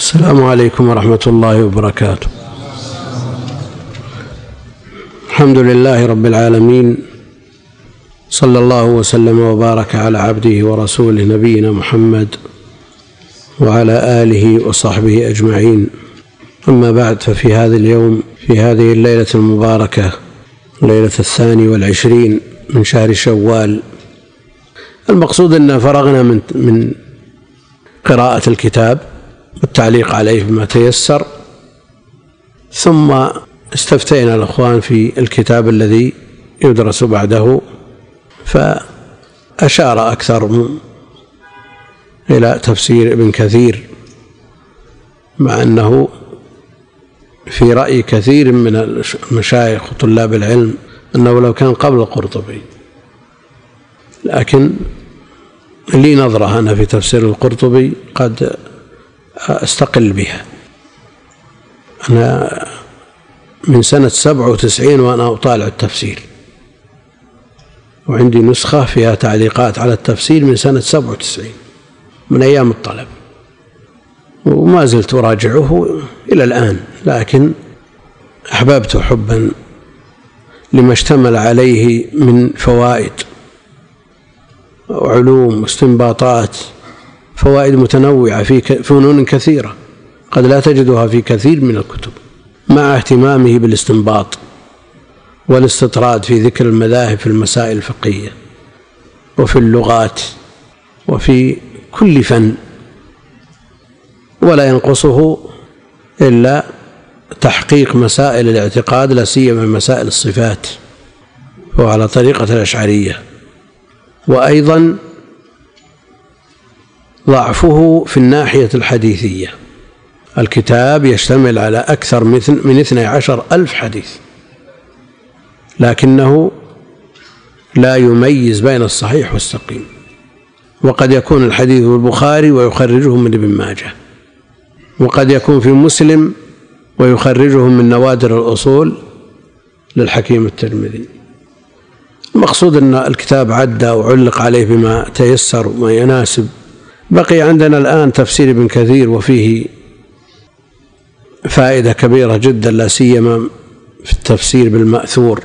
السلام عليكم ورحمة الله وبركاته. الحمد لله رب العالمين، صلى الله وسلم وبارك على عبده ورسوله نبينا محمد وعلى آله وصحبه أجمعين. أما بعد، ففي هذا اليوم، في هذه الليلة المباركة، ليلة 22 من شهر شوال، المقصود أن فرغنا من قراءة الكتاب والتعليق عليه بما تيسر، ثم استفتينا الأخوان في الكتاب الذي يدرس بعده، فأشار أكثر إلى تفسير ابن كثير، مع أنه في رأي كثير من المشايخ وطلاب العلم أنه لو كان قبل القرطبي، لكن لي نظرة أنا في تفسير القرطبي قد أستقل بها. أنا من سنة 97 وأنا أطالع التفسير، وعندي نسخة فيها تعليقات على التفسير من سنة 97 من أيام الطلب، وما زلت أراجعه إلى الآن، لكن أحببت حبا لما اشتمل عليه من فوائد وعلوم واستنباطات، فوائد متنوعة في فنون كثيرة قد لا تجدها في كثير من الكتب، مع اهتمامه بالاستنباط والاستطراد في ذكر المذاهب في المسائل الفقهية وفي اللغات وفي كل فن، ولا ينقصه إلا تحقيق مسائل الاعتقاد، لا سيما مسائل الصفات، هو على طريقة الأشعرية. وأيضا ضعفه في الناحية الحديثية، الكتاب يشتمل على أكثر من 12,000 حديث، لكنه لا يميز بين الصحيح والسقيم، وقد يكون الحديث في البخاري ويخرجه من ابن ماجه، وقد يكون في مسلم ويخرجه من نوادر الأصول للحكيم الترمذي. المقصود أن الكتاب عدى وعلق عليه بما تيسر وما يناسب. بقي عندنا الآن تفسير ابن كثير، وفيه فائدة كبيرة جدا، لا سيما في التفسير بالمأثور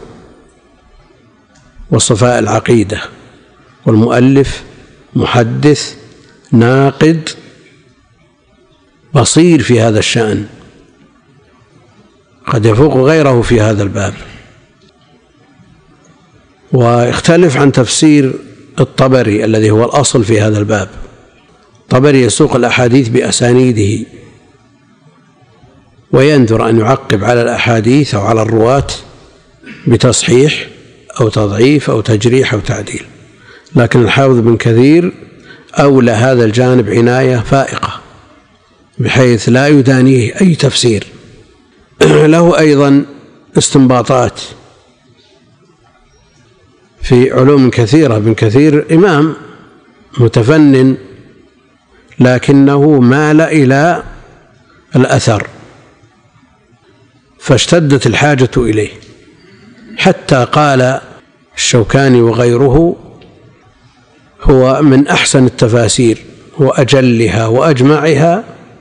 وصفاء العقيدة، والمؤلف محدث ناقد بصير في هذا الشأن، قد يفوق غيره في هذا الباب. ويختلف عن تفسير الطبري الذي هو الأصل في هذا الباب. الطبري يسوق الأحاديث بأسانيده، ويندر أن يعقب على الأحاديث أو على الرواة بتصحيح أو تضعيف أو تجريح أو تعديل، لكن الحافظ بن كثير أولى هذا الجانب عناية فائقة، بحيث لا يدانيه أي تفسير. له أيضا استنباطات في علوم كثيرة. ابن كثير إمام متفنن، لكنه مال إلى الأثر، فاشتدت الحاجة إليه، حتى قال الشوكاني وغيره هو من أحسن التفاسير وأجلها وأجمعها،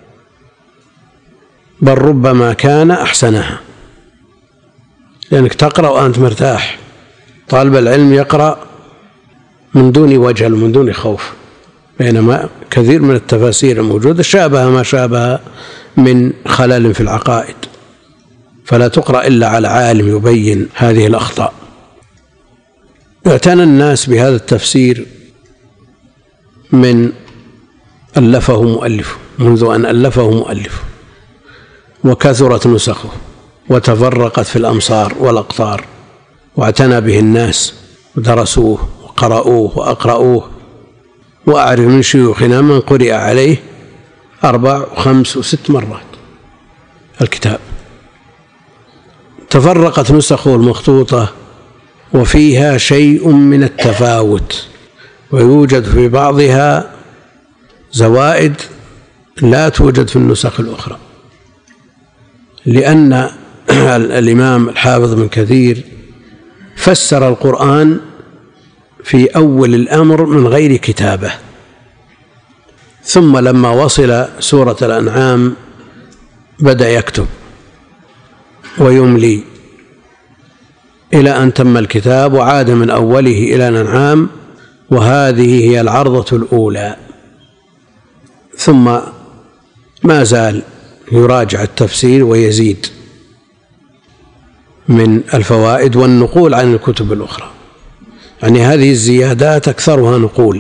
بل ربما كان أحسنها، لأنك تقرأ وأنت مرتاح. طالب العلم يقرأ من دون وجل ومن دون خوف، بينما كثير من التفاسير الموجودة شابه ما شابه من خلل في العقائد، فلا تقرأ إلا على عالم يبين هذه الأخطاء. اعتنى الناس بهذا التفسير من ألفه مؤلفه، منذ أن ألفه مؤلفه، وكثرت نسخه وتفرقت في الأمصار والأقطار، واعتنى به الناس ودرسوه وقرأوه وأقرأوه. وأعرف من شيوخنا من قرئ عليه 4 و5 و6 مرات الكتاب. تفرقت نسخه المخطوطة وفيها شيء من التفاوت، ويوجد في بعضها زوائد لا توجد في النسخ الأخرى، لأن الإمام الحافظ بن كثير فسر القرآن في أول الأمر من غير كتابة، ثم لما وصل سورة الأنعام بدأ يكتب ويملي إلى أن تم الكتاب وعاد من أوله إلى الأنعام، وهذه هي العرضة الأولى. ثم ما زال يراجع التفسير ويزيد من الفوائد والنقول عن الكتب الأخرى، يعني هذه الزيادات أكثرها نقول.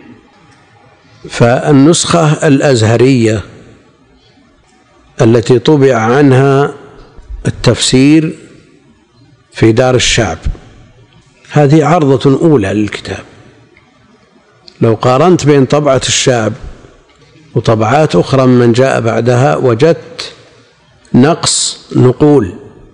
فالنسخة الأزهرية التي طبع عنها التفسير في دار الشعب هذه عرضة أولى للكتاب. لو قارنت بين طبعة الشعب وطبعات أخرى من جاء بعدها وجدت نقص نقول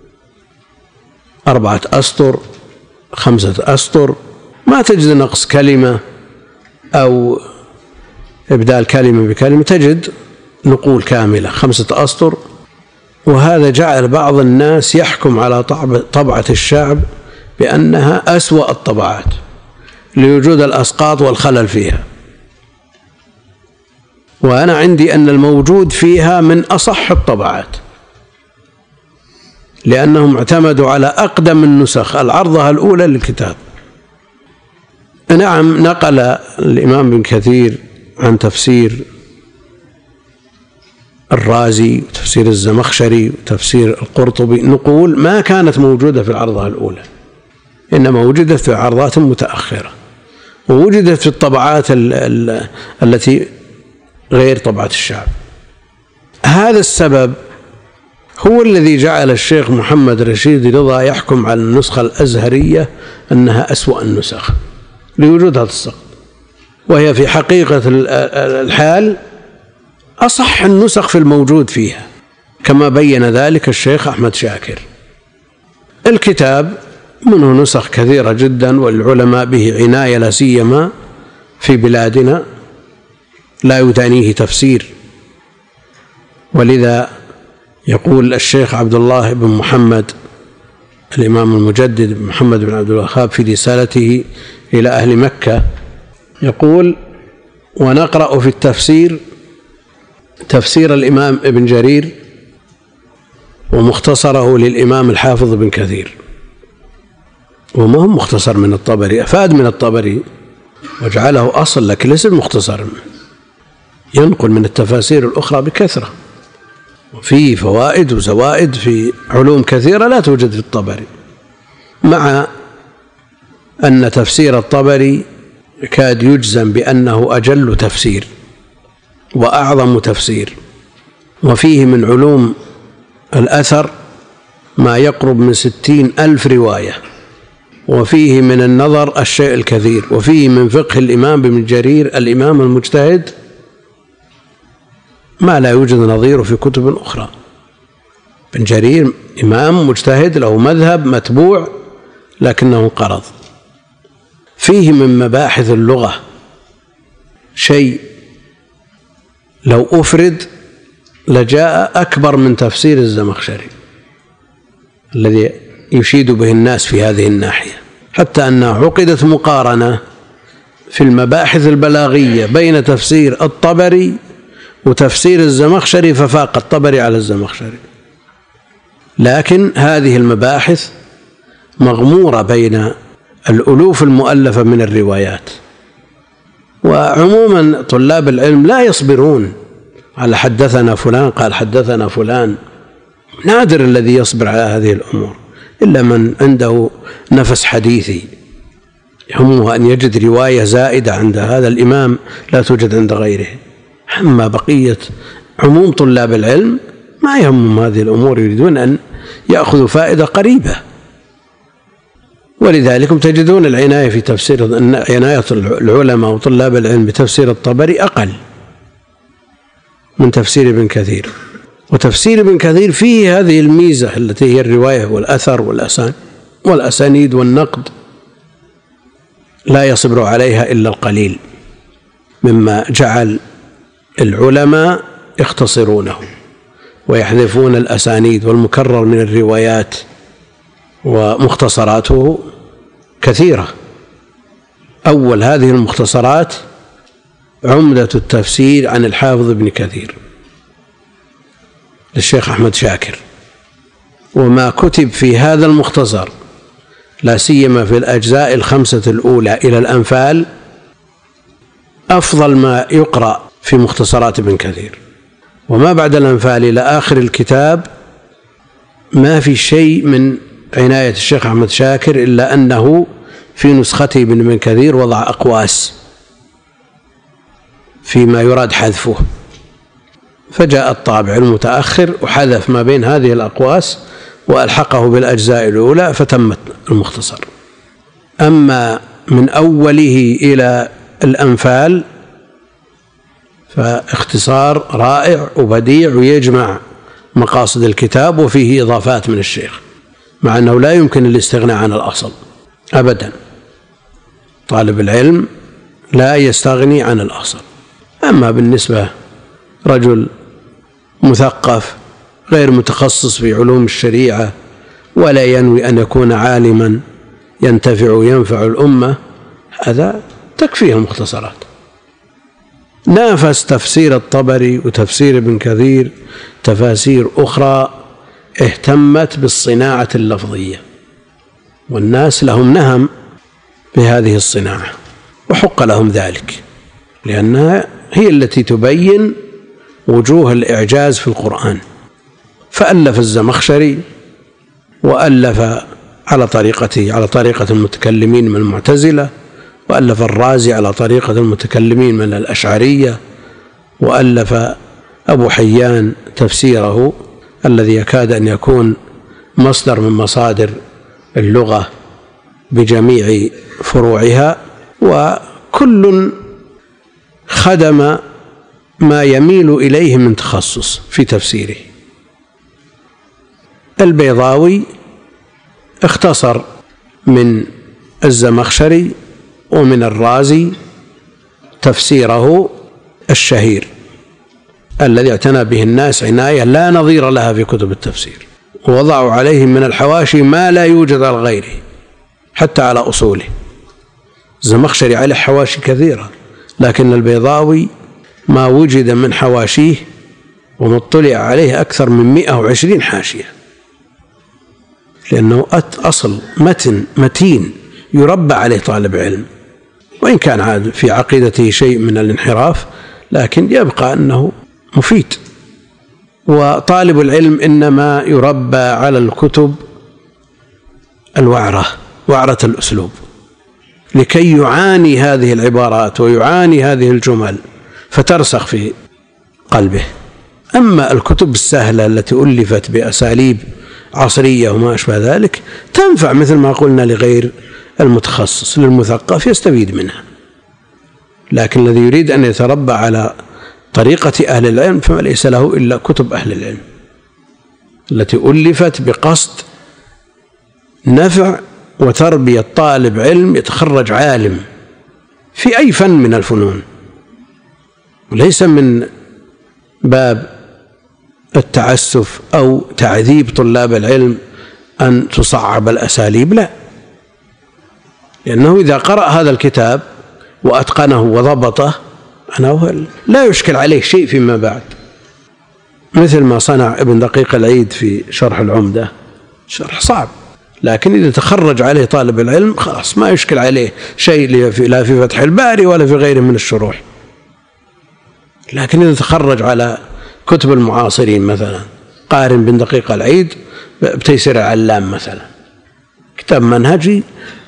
4 أسطر 5 أسطر، ما تجد نقص كلمة أو إبدال كلمة بكلمة، تجد نقول كاملة 5 أسطر. وهذا جعل بعض الناس يحكم على طبعة الشعب بأنها أسوأ الطبعات لوجود الأسقاط والخلل فيها، وأنا عندي أن الموجود فيها من أصح الطبعات، لأنهم اعتمدوا على أقدم النسخ العرضة الأولى للكتاب. نعم، نقل الإمام ابن كثير عن تفسير الرازي وتفسير الزمخشري وتفسير القرطبي نقول ما كانت موجودة في العرضة الأولى، إنما وجدت في عرضات متأخرة، ووجدت في الطبعات التي غير طبعة الشعب. هذا السبب هو الذي جعل الشيخ محمد رشيد رضا يحكم على النسخة الأزهرية أنها أسوأ النسخ لوجود هذا السقط، وهي في حقيقة الحال أصح النسخ في الموجود فيها، كما بين ذلك الشيخ أحمد شاكر. الكتاب منه نسخ كثيرة جدا، والعلماء به عناية لا سيما في بلادنا لا يدانيه تفسير، ولذا يقول الشيخ عبد الله بن محمد الإمام المجدد محمد بن عبد الوهاب في رسالته إلى أهل مكة يقول: ونقرأ في التفسير تفسير الإمام ابن جرير ومختصره للإمام الحافظ ابن كثير، وما هو مختصر من الطبري، أفاد من الطبري وجعله أصل، لكن ليس مختصر، ينقل من التفاسير الأخرى بكثرة، وفيه فوائد وزوائد في علوم كثيرة لا توجد في الطبري، مع أن تفسير الطبري كاد يجزم بأنه أجل تفسير وأعظم تفسير، وفيه من علوم الأثر ما يقرب من 60,000 رواية، وفيه من النظر الشيء الكثير، وفيه من فقه الإمام ابن جرير الإمام المجتهد ما لا يوجد نظيره في كتب أخرى. ابن جرير إمام مجتهد له مذهب متبوع لكنه انقرض. فيه من مباحث اللغة شيء لو أفرد لجاء أكبر من تفسير الزمخشري الذي يشيد به الناس في هذه الناحية، حتى أنها عقدت مقارنة في المباحث البلاغية بين تفسير الطبري وتفسير الزمخشري، ففاق الطبري على الزمخشري. لكن هذه المباحث مغمورة بين الألوف المؤلفة من الروايات، وعموما طلاب العلم لا يصبرون على حدثنا فلان قال حدثنا فلان، نادر الذي يصبر على هذه الأمور إلا من عنده نفس حديثي يهمه أن يجد رواية زائدة عند هذا الإمام لا توجد عند غيره. أما بقية عموم طلاب العلم ما يهمهم هذه الأمور، يريدون أن يأخذوا فائدة قريبة، ولذلك تجدون العناية في تفسير عناية العلماء وطلاب العلم بتفسير الطبري أقل من تفسير ابن كثير. وتفسير ابن كثير فيه هذه الميزة التي هي الرواية والأثر والأسانيد والنقد، لا يصبر عليها إلا القليل، مما جعل العلماء يختصرونه ويحذفون الأسانيد، والمكرر من الروايات ومختصراته كثيرة. أول هذه المختصرات عمدة التفسير عن الحافظ ابن كثير، للشيخ أحمد شاكر. وما كتب في هذا المختصر لا سيما في الأجزاء 5 الأولى إلى الأنفال أفضل ما يقرأ في مختصرات ابن كثير. وما بعد الأنفال إلى آخر الكتاب ما في شيء من عناية الشيخ أحمد شاكر إلا أنه في نسخته من ابن كثير وضع أقواس فيما يراد حذفه، فجاء الطابع المتأخر وحذف ما بين هذه الأقواس وألحقه بالأجزاء الأولى فتمت المختصر. أما من أوله إلى الأنفال فاختصار رائع وبديع ويجمع مقاصد الكتاب وفيه إضافات من الشيخ، مع أنه لا يمكن الاستغناء عن الأصل أبدا. طالب العلم لا يستغني عن الأصل. أما بالنسبة رجل مثقف غير متخصص في علوم الشريعة ولا ينوي أن يكون عالما ينتفع وينفع الأمة، هذا تكفيه المختصرات. نافس تفسير الطبري وتفسير ابن كثير تفاسير أخرى اهتمت بالصناعة اللفظية، والناس لهم نهم بهذه الصناعة وحق لهم ذلك، لأنها هي التي تبين وجوه الإعجاز في القرآن. فألف الزمخشري وألف على طريقة المتكلمين من المعتزلة، وألف الرازي على طريقة المتكلمين من الأشعرية، وألف أبو حيان تفسيره الذي يكاد أن يكون مصدر من مصادر اللغة بجميع فروعها، وكل خدم ما يميل إليه من تخصص في تفسيره. البيضاوي اختصر من الزمخشري ومن الرازي تفسيره الشهير الذي اعتنى به الناس عناية لا نظير لها في كتب التفسير، ووضعوا عليه من الحواشي ما لا يوجد على غيره حتى على أصوله. الزمخشري عليه حواشي كثيرة، لكن البيضاوي ما وجد من حواشيه ومطلع عليه أكثر من 120 حاشية، لأنه أصل متين يربى عليه طالب علم، وإن كان عاد في عقيدته شيء من الانحراف لكن يبقى أنه مفيد. وطالب العلم إنما يربى على الكتب وعرة الأسلوب لكي يعاني هذه العبارات ويعاني هذه الجمل فترسخ في قلبه. أما الكتب السهلة التي ألفت بأساليب عصرية وما أشبه ذلك تنفع مثل ما قلنا لغير المتخصص، للمثقف يستفيد منها، لكن الذي يريد أن يتربى على طريقة أهل العلم فما ليس له إلا كتب أهل العلم التي ألفت بقصد نفع وتربية طالب علم يتخرج عالم في أي فن من الفنون، وليس من باب التعسف أو تعذيب طلاب العلم أن تصعب الأساليب، لا، لأنه إذا قرأ هذا الكتاب وأتقنه وضبطه لا يشكل عليه شيء فيما بعد، مثل ما صنع ابن دقيق العيد في شرح العمدة. شرح صعب، لكن إذا تخرج عليه طالب العلم خلاص ما يشكل عليه شيء لا في فتح الباري ولا في غيره من الشروح. لكن إذا تخرج على كتب المعاصرين مثلا قارن بن دقيق العيد بتيسير العلام مثلا، كتاب منهجي،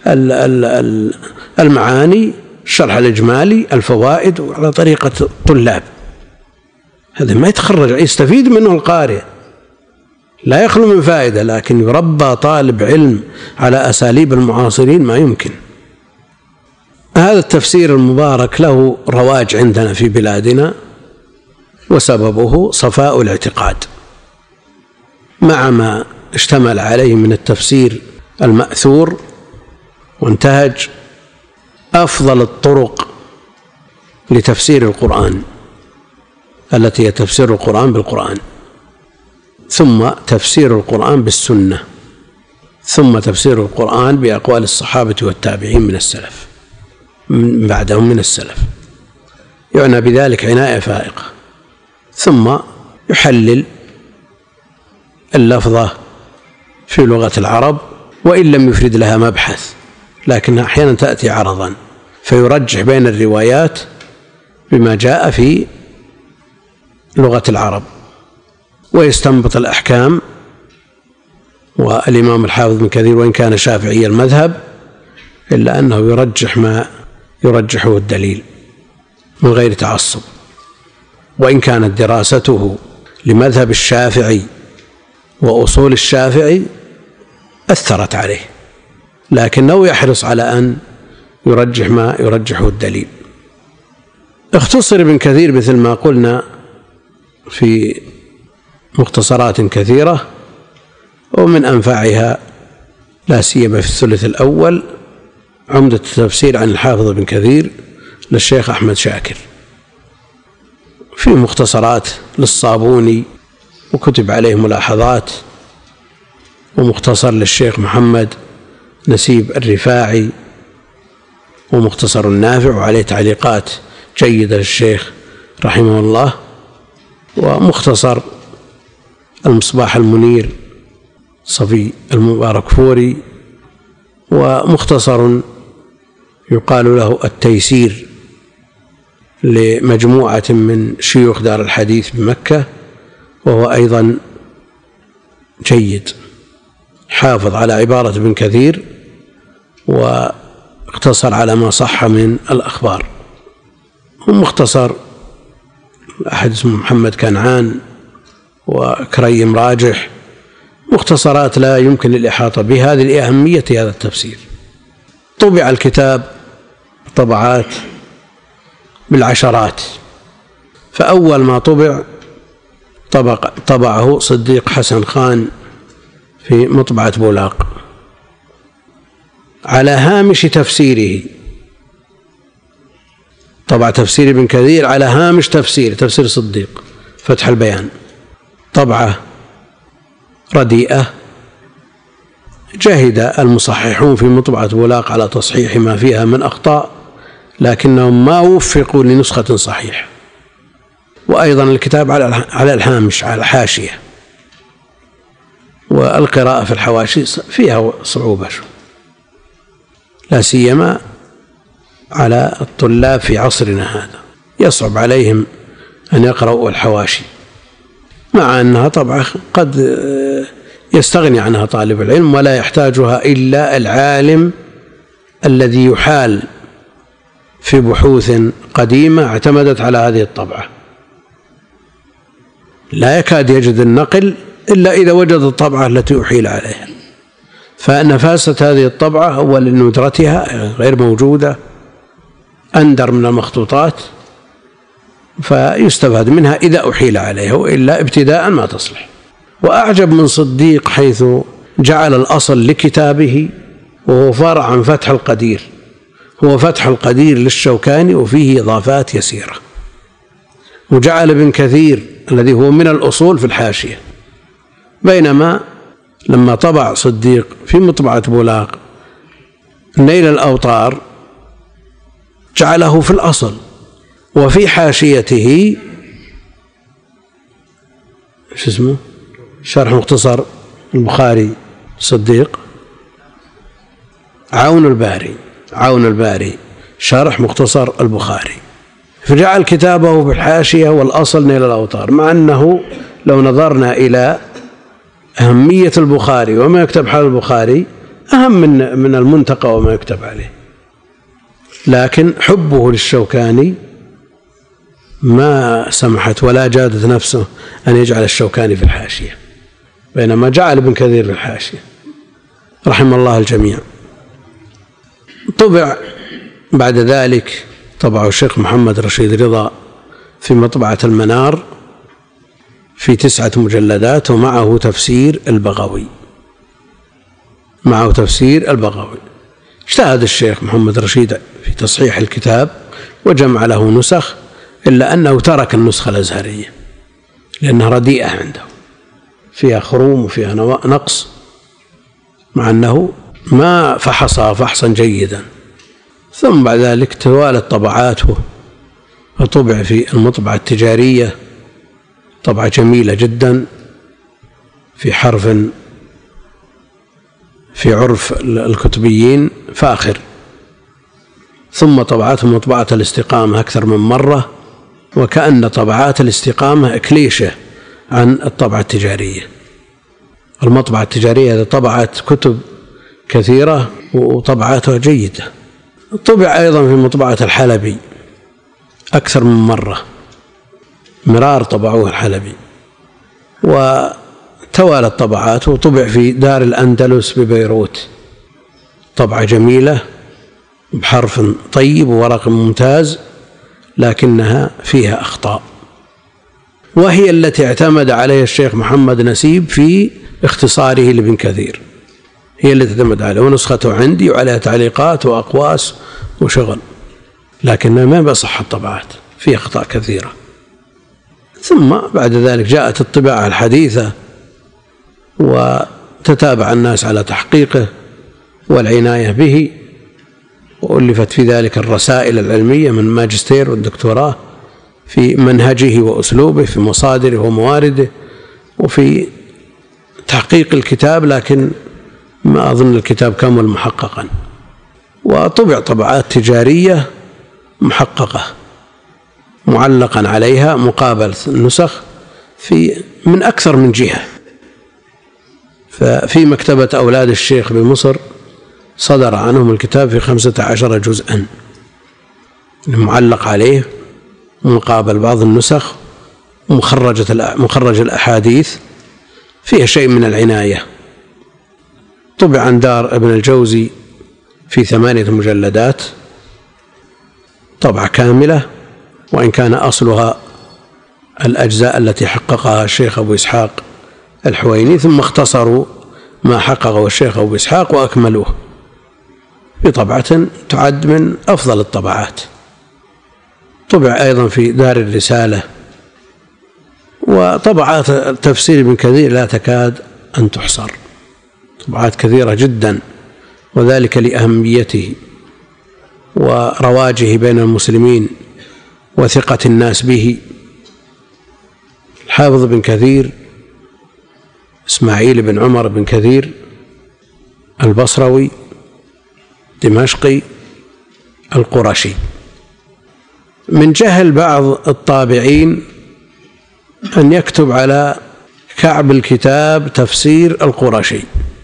المعاني، الشرح الإجمالي، الفوائد، على طريقة الطلاب، هذا ما يتخرج يستفيد منه القارئ لا يخلو من فائدة، لكن يربى طالب علم على أساليب المعاصرين ما يمكن. هذا التفسير المبارك له رواج عندنا في بلادنا، وسببه صفاء الاعتقاد مع ما اشتمل عليه من التفسير المأثور، وانتهج أفضل الطرق لتفسير القرآن التي هي تفسير القرآن بالقرآن، ثم تفسير القرآن بالسنة، ثم تفسير القرآن بأقوال الصحابة والتابعين من السلف من بعدهم من السلف، يعنى بذلك عناية فائقة، ثم يحلل اللفظة في لغة العرب وإن لم يفرد لها مبحث، لكنها أحيانا تأتي عرضا فيرجح بين الروايات بما جاء في لغة العرب ويستنبط الأحكام. والإمام الحافظ بن كثير وإن كان شافعي المذهب إلا أنه يرجح ما يرجحه الدليل من غير تعصب، وإن كانت دراسته لمذهب الشافعي وأصول الشافعي أثرت عليه، لكنه يحرص على أن يرجح ما يرجحه الدليل. اختصر ابن كثير مثل ما قلنا في مختصرات كثيرة، ومن أنفعها لا سيما في الثلث الأول عمدة التفسير عن الحافظ ابن كثير للشيخ أحمد شاكر، في مختصرات للصابوني وكتب عليه ملاحظات، ومختصر للشيخ محمد نسيب الرفاعي، ومختصر النافع وعليه تعليقات جيدة للشيخ رحمه الله، ومختصر المصباح المنير صفي المبارك فوري، ومختصر يقال له التيسير لمجموعة من شيوخ دار الحديث بمكة، وهو أيضا جيد، حافظ على عبارة ابن كثير واقتصر على ما صح من الأخبار. ومختصر أحد اسمه محمد كنعان وكريم راجح، مختصرات لا يمكن الإحاطة بها لأهمية هذا التفسير. طبع الكتاب طبعات بالعشرات، فأول ما طبعه صديق حسن خان في مطبعة بولاق على هامش تفسيره، طبع تفسير ابن كثير على هامش تفسير صديق فتح البيان، طبعة رديئة. جاهد المصححون في مطبعة بولاق على تصحيح ما فيها من أخطاء، لكنهم ما وفقوا لنسخة صحيحة. وأيضا الكتاب على الهامش على الحاشية، والقراءة في الحواشي فيها صعوبة، لا سيما على الطلاب في عصرنا هذا، يصعب عليهم أن يقرأوا الحواشي، مع أنها طبعا قد يستغني عنها طالب العلم ولا يحتاجها إلا العالم الذي يحال في بحوث قديمة اعتمدت على هذه الطبعة، لا يكاد يجد النقل إلا إذا وجد الطبعة التي أحيل عليها. فنفاسة هذه الطبعة هو لندرتها غير موجودة، أندر من المخطوطات، فيستفاد منها إذا أحيل عليها، وإلا ابتداء ما تصلح. وأعجب من صديق حيث جعل الأصل لكتابه وهو فرع عن فتح القدير، هو فتح القدير للشوكاني وفيه إضافات يسيرة، وجعل ابن كثير الذي هو من الأصول في الحاشية، بينما لما طبع صديق في مطبعة بولاق نيل الأوطار جعله في الأصل، وفي حاشيته شرح مختصر البخاري صديق عون الباري شرح مختصر البخاري، فجعل كتابه بالحاشية والأصل نيل الأوطار، مع أنه لو نظرنا إلى أهمية البخاري وما يكتب حال البخاري أهم من المنتقى وما يكتب عليه، لكن حبه للشوكاني ما سمحت ولا جادت نفسه أن يجعل الشوكاني في الحاشية، بينما جعل ابن كثير في الحاشية رحم الله الجميع. طبع بعد ذلك طبعه الشيخ محمد رشيد رضا في مطبعة المنار في 9 مجلدات، ومعه تفسير البغوي، اجتهد الشيخ محمد رشيد في تصحيح الكتاب وجمع له نسخ، إلا أنه ترك النسخة الأزهرية لأنها رديئة عنده، فيها خروم وفيها نقص، مع أنه ما فحصها فحصا جيدا. ثم بعد ذلك توالت طبعاته، وطبع في المطبعة التجارية طبعة جميلة جدا في حرف في عرف الكتبيين فاخر، ثم طبعتهم مطبعة الاستقامة أكثر من مرة، وكأن طبعات الاستقامة كليشة عن الطبعة التجارية. المطبعة التجارية طبعت كتب كثيرة وطبعاتها جيدة. طبع أيضا في مطبعة الحلبي أكثر من مرة، مرار طبعوه الحلبي، وتوالت طبعات، وطبع في دار الأندلس ببيروت طبعة جميلة بحرف طيب وورق ممتاز، لكنها فيها أخطاء، وهي التي اعتمد عليها الشيخ محمد نسيب في اختصاره لابن كثير، هي التي اعتمد عليها، ونسخته عندي وعليها تعليقات وأقواس وشغل، لكنها ما بصح الطبعات، فيها أخطاء كثيرة. ثم بعد ذلك جاءت الطباعة الحديثة، وتتابع الناس على تحقيقه والعناية به، وألفت في ذلك الرسائل العلمية من الماجستير والدكتوراه في منهجه وأسلوبه، في مصادره وموارده، وفي تحقيق الكتاب، لكن ما أظن الكتاب كامل محققا. وطبع طبعات تجارية محققة معلقا عليها مقابل النسخ من أكثر من جهة. ففي مكتبة أولاد الشيخ بمصر صدر عنهم الكتاب في 15 جزءا معلق عليه مقابل بعض النسخ، مخرج الأحاديث، فيها شيء من العناية. طبع عن دار ابن الجوزي في 8 مجلدات طبعة كاملة، وإن كان أصلها الأجزاء التي حققها الشيخ أبو إسحاق الحويني، ثم اختصروا ما حققه الشيخ أبو إسحاق وأكملوه بطبعة تعد من أفضل الطبعات. طبع أيضا في دار الرسالة. وطبعات تفسير ابن كثير لا تكاد أن تحصر، طبعات كثيرة جدا، وذلك لأهميته ورواجه بين المسلمين وثقة الناس به. الحافظ ابن كثير إسماعيل بن عمر بن كثير البصروي دمشقي القرشي. من جهل بعض الطابعين أن يكتب على كعب الكتاب تفسير القرشي،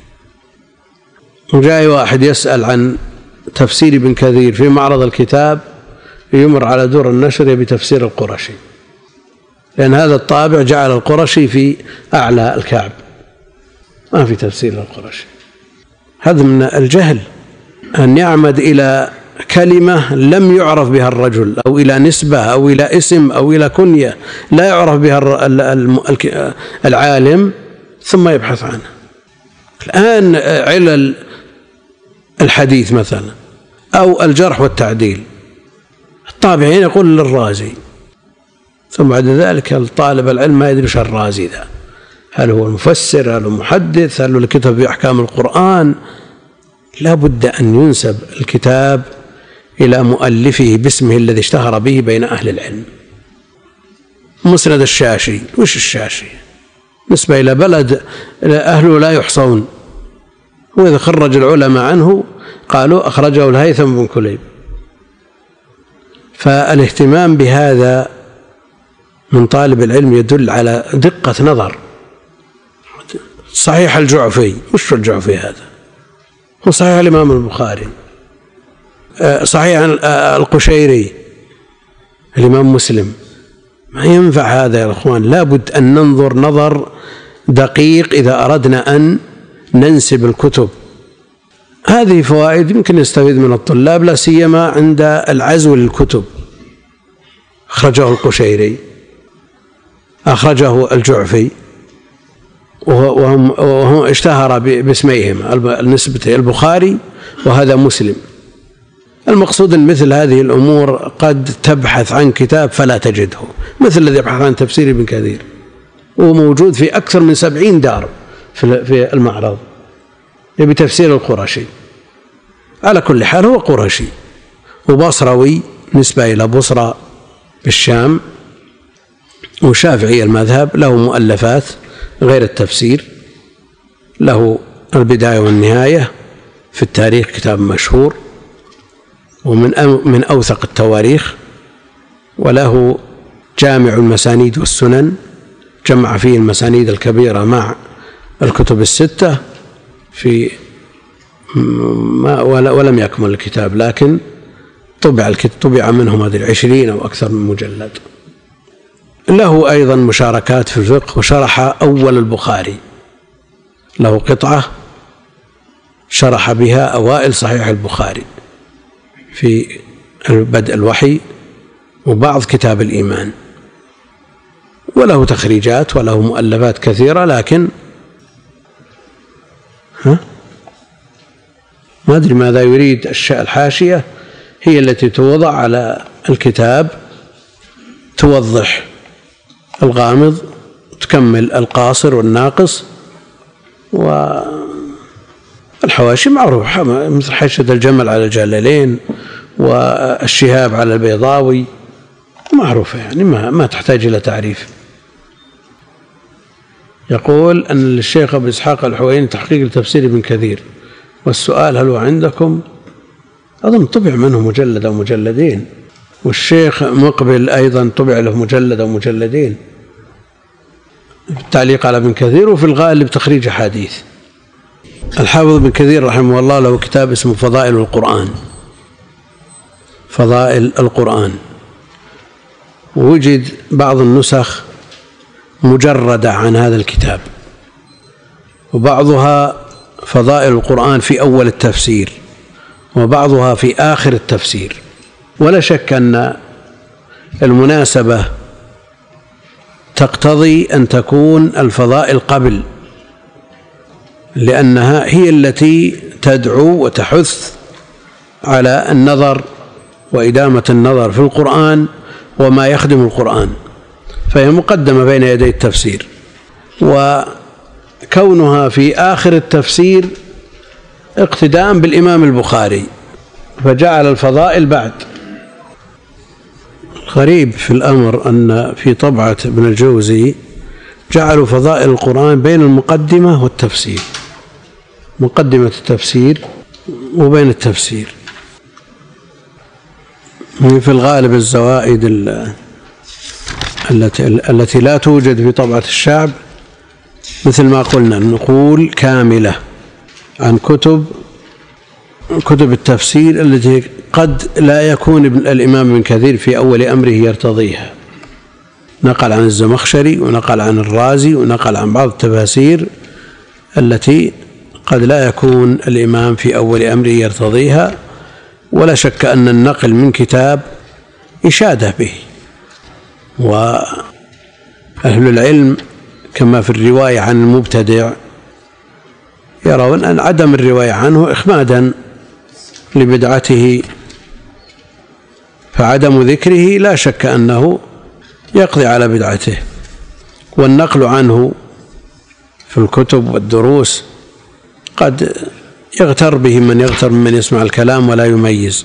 وجاء واحد يسأل عن تفسير ابن كثير في معرض الكتاب، يمر على دور النشر بتفسير القرشي، لأن هذا الطابع جعل القرشي في أعلى الكعب، ما في تفسير القرشي. هذا من الجهل أن يعمد إلى كلمة لم يعرف بها الرجل، أو إلى نسبة، أو إلى اسم، أو إلى كنية لا يعرف بها العالم، ثم يبحث عنها. الآن علل الحديث مثلا أو الجرح والتعديل، الطابعين يقول للرازي، ثم بعد ذلك طالب العلم ما يدري ايش الرازي ذا، هل هو المفسر، هل هو المحدث، هل هو الكتاب في أحكام القرآن. لا بد أن ينسب الكتاب إلى مؤلفه باسمه الذي اشتهر به بين أهل العلم. مسند الشاشي، وش الشاشي؟ نسبة إلى بلد أهله لا يحصون، وإذا خرج العلماء عنه قالوا أخرجه الهيثم بن كليب. فالاهتمام بهذا من طالب العلم يدل على دقة نظر. صحيح الجعفي، وش الجعفي هذا؟ هو صحيح الإمام البخاري، صحيح القشيري، الإمام مسلم. ما ينفع هذا يا أخوان، لا بد أن ننظر نظر دقيق إذا أردنا أن ننسب الكتب. هذه فوائد يمكن يستفيد من الطلاب، لا سيما عند العزو للكتب. أخرجه القشيري، أخرجه الجعفي، وهم اشتهر باسميهما النسبة البخاري وهذا مسلم. المقصود أن مثل هذه الأمور قد تبحث عن كتاب فلا تجده، مثل الذي يبحث عن تفسير ابن كثير، وموجود في أكثر من 70 دار في المعرض بتفسير القرشي. على كل حال هو قرشي وبصروي، نسبة إلى بصرى بالشام، وشافعي المذهب، له مؤلفات غير التفسير. له البداية والنهاية في التاريخ، كتاب مشهور ومن أوثق التواريخ. وله جامع المسانيد والسنن، جمع فيه المسانيد الكبيرة مع الكتب الستة في ولم يكمل الكتاب، لكن طبع منهم 20 أو أكثر من مجلد. له أيضا مشاركات في الفقه، وشرح أول البخاري، له قطعة شرح بها أوائل صحيح البخاري في بدء الوحي وبعض كتاب الإيمان. وله تخريجات وله مؤلفات كثيرة، لكن ما أدري ماذا يريد. الحاشية هي التي توضع على الكتاب، توضح الغامض، تكمل القاصر والناقص. والحواشي معروفة، مثل حاشية الجمل على الجلالين والشهاب على البيضاوي، معروفة يعني ما تحتاج إلى تعريف. يقول أن للشيخ أبو إسحاق الحويني تحقيق لتفسير ابن كثير، والسؤال هل هو عندكم؟ أظن طبع منه مجلد أو مجلدين، والشيخ مقبل أيضا طبع له مجلد أو مجلدين، التعليق على ابن كثير، وفي الغالب تخريج أحاديث. الحافظ ابن كثير رحمه الله له كتاب اسمه فضائل القرآن، فضائل القرآن، ووجد بعض النسخ مجردة عن هذا الكتاب، وبعضها فضائل القرآن في أول التفسير وبعضها في آخر التفسير. ولا شك أن المناسبة تقتضي أن تكون الفضائل قبل، لأنها هي التي تدعو وتحث على النظر وإدامة النظر في القرآن وما يخدم القرآن، فهي مقدمة بين يدي التفسير. وكونها في آخر التفسير اقتداء بالإمام البخاري، فجعل الفضائل بعد. غريب في الأمر أن في طبعة ابن الجوزي جعلوا فضائل القرآن بين المقدمة والتفسير، مقدمة التفسير وبين التفسير. في الغالب الزوائد التي لا توجد في طبعة الشعب، مثل ما قلنا، نقول كاملة عن كتب التفسير التي قد لا يكون الإمام ابن كثير في أول أمره يرتضيها. نقل عن الزمخشري ونقل عن الرازي ونقل عن بعض التفاسير التي قد لا يكون الإمام في أول أمره يرتضيها. ولا شك أن النقل من كتاب إشادة به، وأهل العلم كما في الرواية عن المبتدع يرون أن عدم الرواية عنه إخمادا لبدعته، فعدم ذكره لا شك أنه يقضي على بدعته. والنقل عنه في الكتب والدروس قد يغتر به من يغتر ممن يسمع الكلام ولا يميز.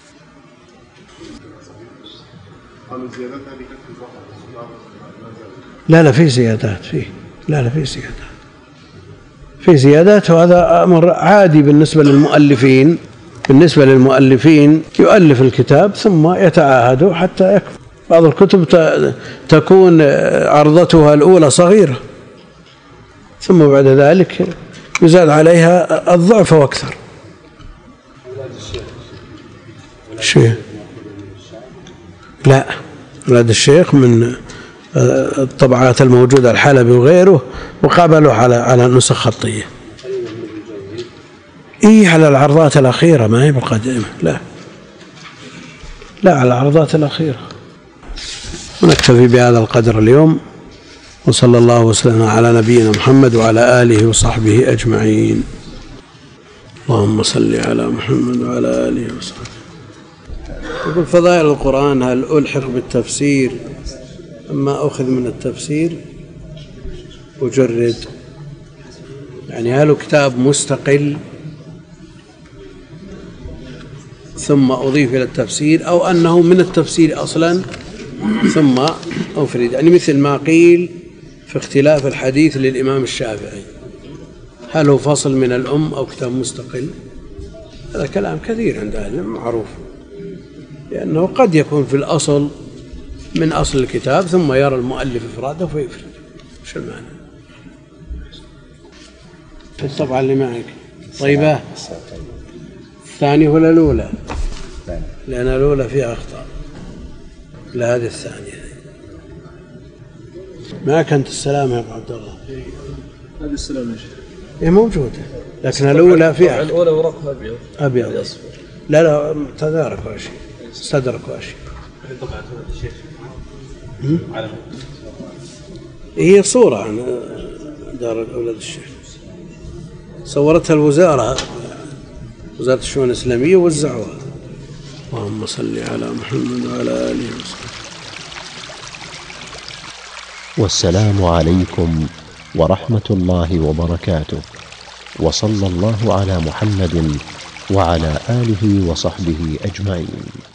لا في زيادات فيه، لا في زيادات، في زيادات، وهذا أمر عادي بالنسبة للمؤلفين. بالنسبة للمؤلفين يؤلف الكتاب ثم يتعاهد حتى يكفي. بعض الكتب تكون عرضتها الأولى صغيرة، ثم بعد ذلك يزاد عليها الضعف واكثر. شيء لا، ولاد الشيخ من الطبعات الموجودة الحلبي وغيره، وقابلوا على نسخ خطية. على العرضات الأخيرة، ما هي بالقديمة، لا على العرضات الأخيرة. ونكتفي بهذا القدر اليوم، وصلى الله وسلم على نبينا محمد وعلى آله وصحبه أجمعين. اللهم صل على محمد وعلى آله وصحبه. يقول فضائل القرآن هل ألحق بالتفسير أما أخذ من التفسير أجرد؟ يعني هل كتاب مستقل ثم أضيف إلى التفسير، أو أنه من التفسير أصلا ثم أفرد؟ يعني مثل ما قيل في اختلاف الحديث للإمام الشافعي، هل هو فصل من الأم أو كتاب مستقل؟ هذا كلام كثير عند أهل العلم معروف، لأنه قد يكون في الأصل من أصل الكتاب ثم يرى المؤلف إفراده فيفرد. وش المعنى؟ في الطبعة اللي معك طيبة الثانية ولا الأولى؟ لأن الأولى فيها أخطاء، لا هذه الثانية. ما كانت السلام يا أبو عبد الله؟ هذه السلام يا شيخ هي موجودة، لكن الأولى فيها الأولى ورقها أبيض. أبيض. لا تدارك ولا شيء، استدرك ولا شيء. طبعا الشيخ هي صورة عن دار أولاد الشيخ، صورتها الوزارة، وزارة الشؤون الإسلامية، ووزعوها. اللهم صل على محمد وعلى آله وصحبه. والسلام عليكم ورحمة الله وبركاته، وصلى الله على محمد وعلى آله وصحبه أجمعين.